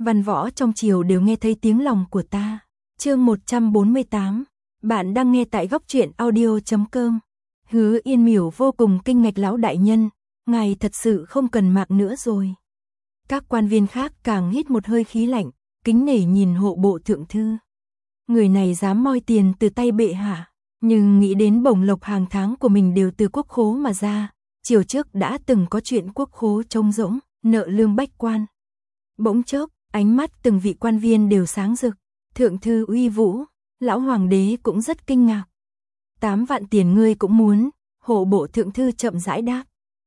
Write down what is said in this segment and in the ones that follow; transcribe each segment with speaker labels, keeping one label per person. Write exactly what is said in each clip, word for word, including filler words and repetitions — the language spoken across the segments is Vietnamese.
Speaker 1: văn võ trong triều đều nghe thấy tiếng lòng của ta. Chương một trăm bốn mươi tám, bạn đang nghe tại góc truyện audio chấm com. Hứa Yên Miểu vô cùng kinh ngạc, lão đại nhân, ngài thật sự không cần mạng nữa rồi. Các quan viên khác càng hít một hơi khí lạnh, kính nể nhìn hộ bộ thượng thư. Người này dám moi tiền từ tay bệ hạ, nhưng nghĩ đến bổng lộc hàng tháng của mình đều từ quốc khố mà ra, chiều trước đã từng có chuyện quốc khố trống rỗng, nợ lương bách quan. Bỗng chốc, ánh mắt từng vị quan viên đều sáng rực, thượng thư uy vũ, lão hoàng đế cũng rất kinh ngạc. Tám vạn tiền ngươi cũng muốn, hộ bộ thượng thư chậm rãi đáp.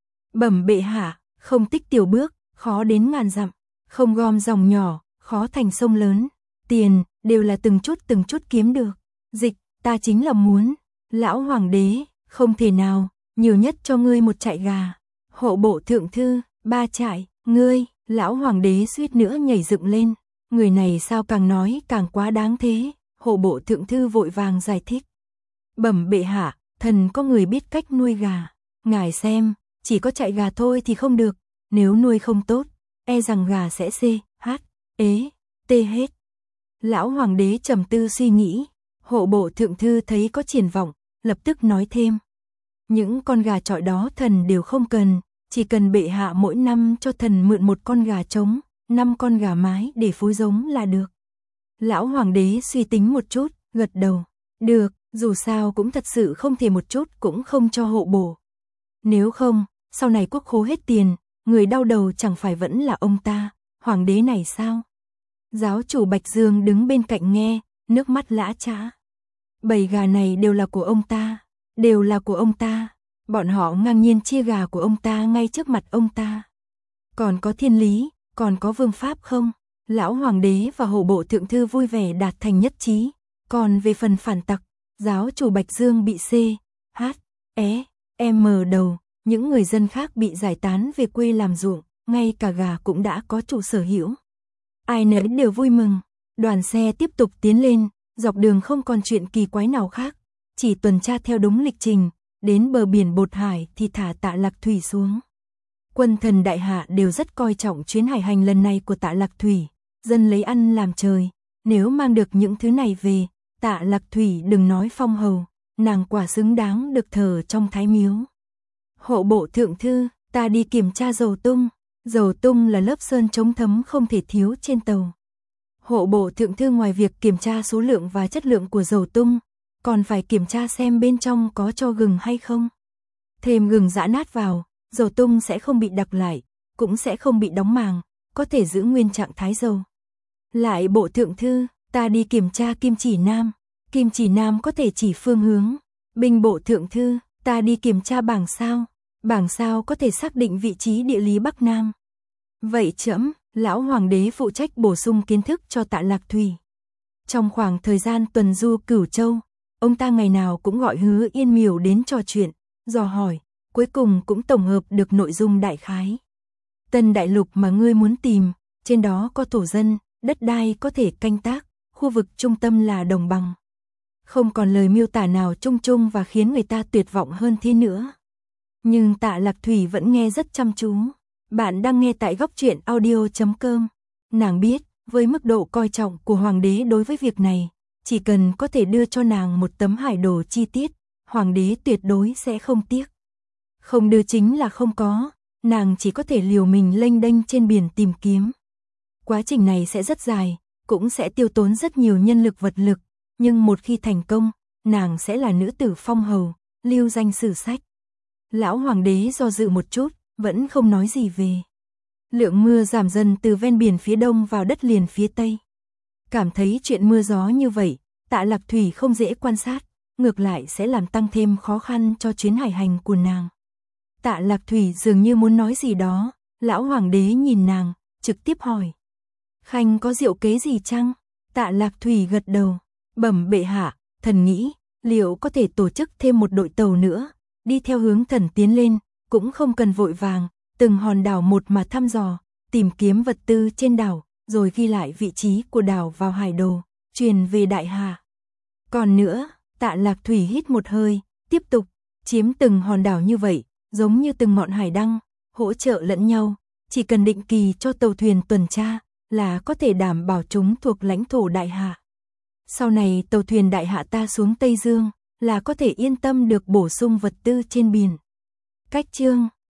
Speaker 1: Bẩm bệ hạ, không tích tiểu bước, khó đến ngàn dặm, không gom dòng nhỏ, khó thành sông lớn, tiền đều là từng chút từng chút kiếm được. Dịch, ta chính là muốn, lão hoàng đế, không thể nào, nhiều nhất cho ngươi một trại gà. Hộ bộ thượng thư, ba trại, ngươi, lão hoàng đế suýt nữa nhảy dựng lên, người này sao càng nói càng quá đáng thế. Hộ bộ thượng thư vội vàng giải thích. Bẩm bệ hạ, thần có người biết cách nuôi gà, ngài xem, chỉ có trại gà thôi thì không được, nếu nuôi không tốt, e rằng gà sẽ xê, hát, ế, tê hết. Lão hoàng đế trầm tư suy nghĩ, hộ bộ thượng thư thấy có triển vọng, lập tức nói thêm. Những con gà chọi đó thần đều không cần, chỉ cần bệ hạ mỗi năm cho thần mượn một con gà trống, năm con gà mái để phối giống là được. Lão hoàng đế suy tính một chút, gật đầu. Được, dù sao cũng thật sự không thể một chút cũng không cho hộ bộ. Nếu không, sau này quốc khố hết tiền, người đau đầu chẳng phải vẫn là ông ta, hoàng đế này sao? Giáo chủ Bạch Dương đứng bên cạnh nghe, nước mắt lã chã. Bầy gà này đều là của ông ta, đều là của ông ta. Bọn họ ngang nhiên chia gà của ông ta ngay trước mặt ông ta. Còn có thiên lý, còn có vương pháp không? Lão hoàng đế và hộ bộ thượng thư vui vẻ đạt thành nhất trí. Còn về phần phản tặc, giáo chủ Bạch Dương bị C, H, E, M đầu, những người dân khác bị giải tán về quê làm ruộng, ngay cả gà cũng đã có chủ sở hữu. Ai nấy đều vui mừng, đoàn xe tiếp tục tiến lên, dọc đường không còn chuyện kỳ quái nào khác, chỉ tuần tra theo đúng lịch trình, đến bờ biển Bột Hải thì thả Tạ Lạc Thủy xuống. Quân thần đại hạ đều rất coi trọng chuyến hải hành lần này của Tạ Lạc Thủy, dân lấy ăn làm trời, nếu mang được những thứ này về, Tạ Lạc Thủy đừng nói phong hầu, nàng quả xứng đáng được thờ trong thái miếu. Hộ bộ thượng thư, ta đi kiểm tra dầu tung, dầu tung là lớp sơn chống thấm không thể thiếu trên tàu. Hộ bộ thượng thư ngoài việc kiểm tra số lượng và chất lượng của dầu tung, còn phải kiểm tra xem bên trong có cho gừng hay không. Thêm gừng giã nát vào, dầu tung sẽ không bị đặc lại, cũng sẽ không bị đóng màng, có thể giữ nguyên trạng thái dầu. Lại bộ thượng thư, ta đi kiểm tra kim chỉ nam, kim chỉ nam có thể chỉ phương hướng. Binh bộ thượng thư, ta đi kiểm tra bảng sao, bảng sao có thể xác định vị trí địa lý Bắc Nam. Vậy trẫm, lão hoàng đế phụ trách bổ sung kiến thức cho Tạ Lạc Thủy. Trong khoảng thời gian tuần du Cửu Châu, ông ta ngày nào cũng gọi Hứa Yên Miểu đến trò chuyện, dò hỏi, cuối cùng cũng tổng hợp được nội dung đại khái. Tân đại lục mà ngươi muốn tìm, trên đó có thổ dân, đất đai có thể canh tác, khu vực trung tâm là đồng bằng. Không còn lời miêu tả nào chung chung và khiến người ta tuyệt vọng hơn thế nữa. Nhưng Tạ Lạc Thủy vẫn nghe rất chăm chú. Bạn đang nghe tại góc truyện audio chấm com. Nàng biết, với mức độ coi trọng của hoàng đế đối với việc này, chỉ cần có thể đưa cho nàng một tấm hải đồ chi tiết, hoàng đế tuyệt đối sẽ không tiếc. Không đưa chính là không có, nàng chỉ có thể liều mình lênh đênh trên biển tìm kiếm. Quá trình này sẽ rất dài, cũng sẽ tiêu tốn rất nhiều nhân lực vật lực, nhưng một khi thành công, nàng sẽ là nữ tử phong hầu, lưu danh sử sách. Lão hoàng đế do dự một chút, vẫn không nói gì về. Lượng mưa giảm dần từ ven biển phía đông vào đất liền phía tây. Cảm thấy chuyện mưa gió như vậy, Tạ Lạc Thủy không dễ quan sát, ngược lại sẽ làm tăng thêm khó khăn cho chuyến hải hành của nàng. Tạ Lạc Thủy dường như muốn nói gì đó, lão hoàng đế nhìn nàng, trực tiếp hỏi. Khanh có diệu kế gì chăng? Tạ Lạc Thủy gật đầu, bẩm bệ hạ, thần nghĩ, liệu có thể tổ chức thêm một đội tàu nữa, đi theo hướng thần tiến lên, cũng không cần vội vàng, từng hòn đảo một mà thăm dò, tìm kiếm vật tư trên đảo, rồi ghi lại vị trí của đảo vào hải đồ, truyền về đại hạ. Còn nữa, Tạ Lạc Thủy hít một hơi, tiếp tục, chiếm từng hòn đảo như vậy, giống như từng ngọn hải đăng, hỗ trợ lẫn nhau, chỉ cần định kỳ cho tàu thuyền tuần tra, là có thể đảm bảo chúng thuộc lãnh thổ đại hạ. Sau này tàu thuyền đại hạ ta xuống Tây Dương, là có thể yên tâm được bổ sung vật tư trên biển. Cách chương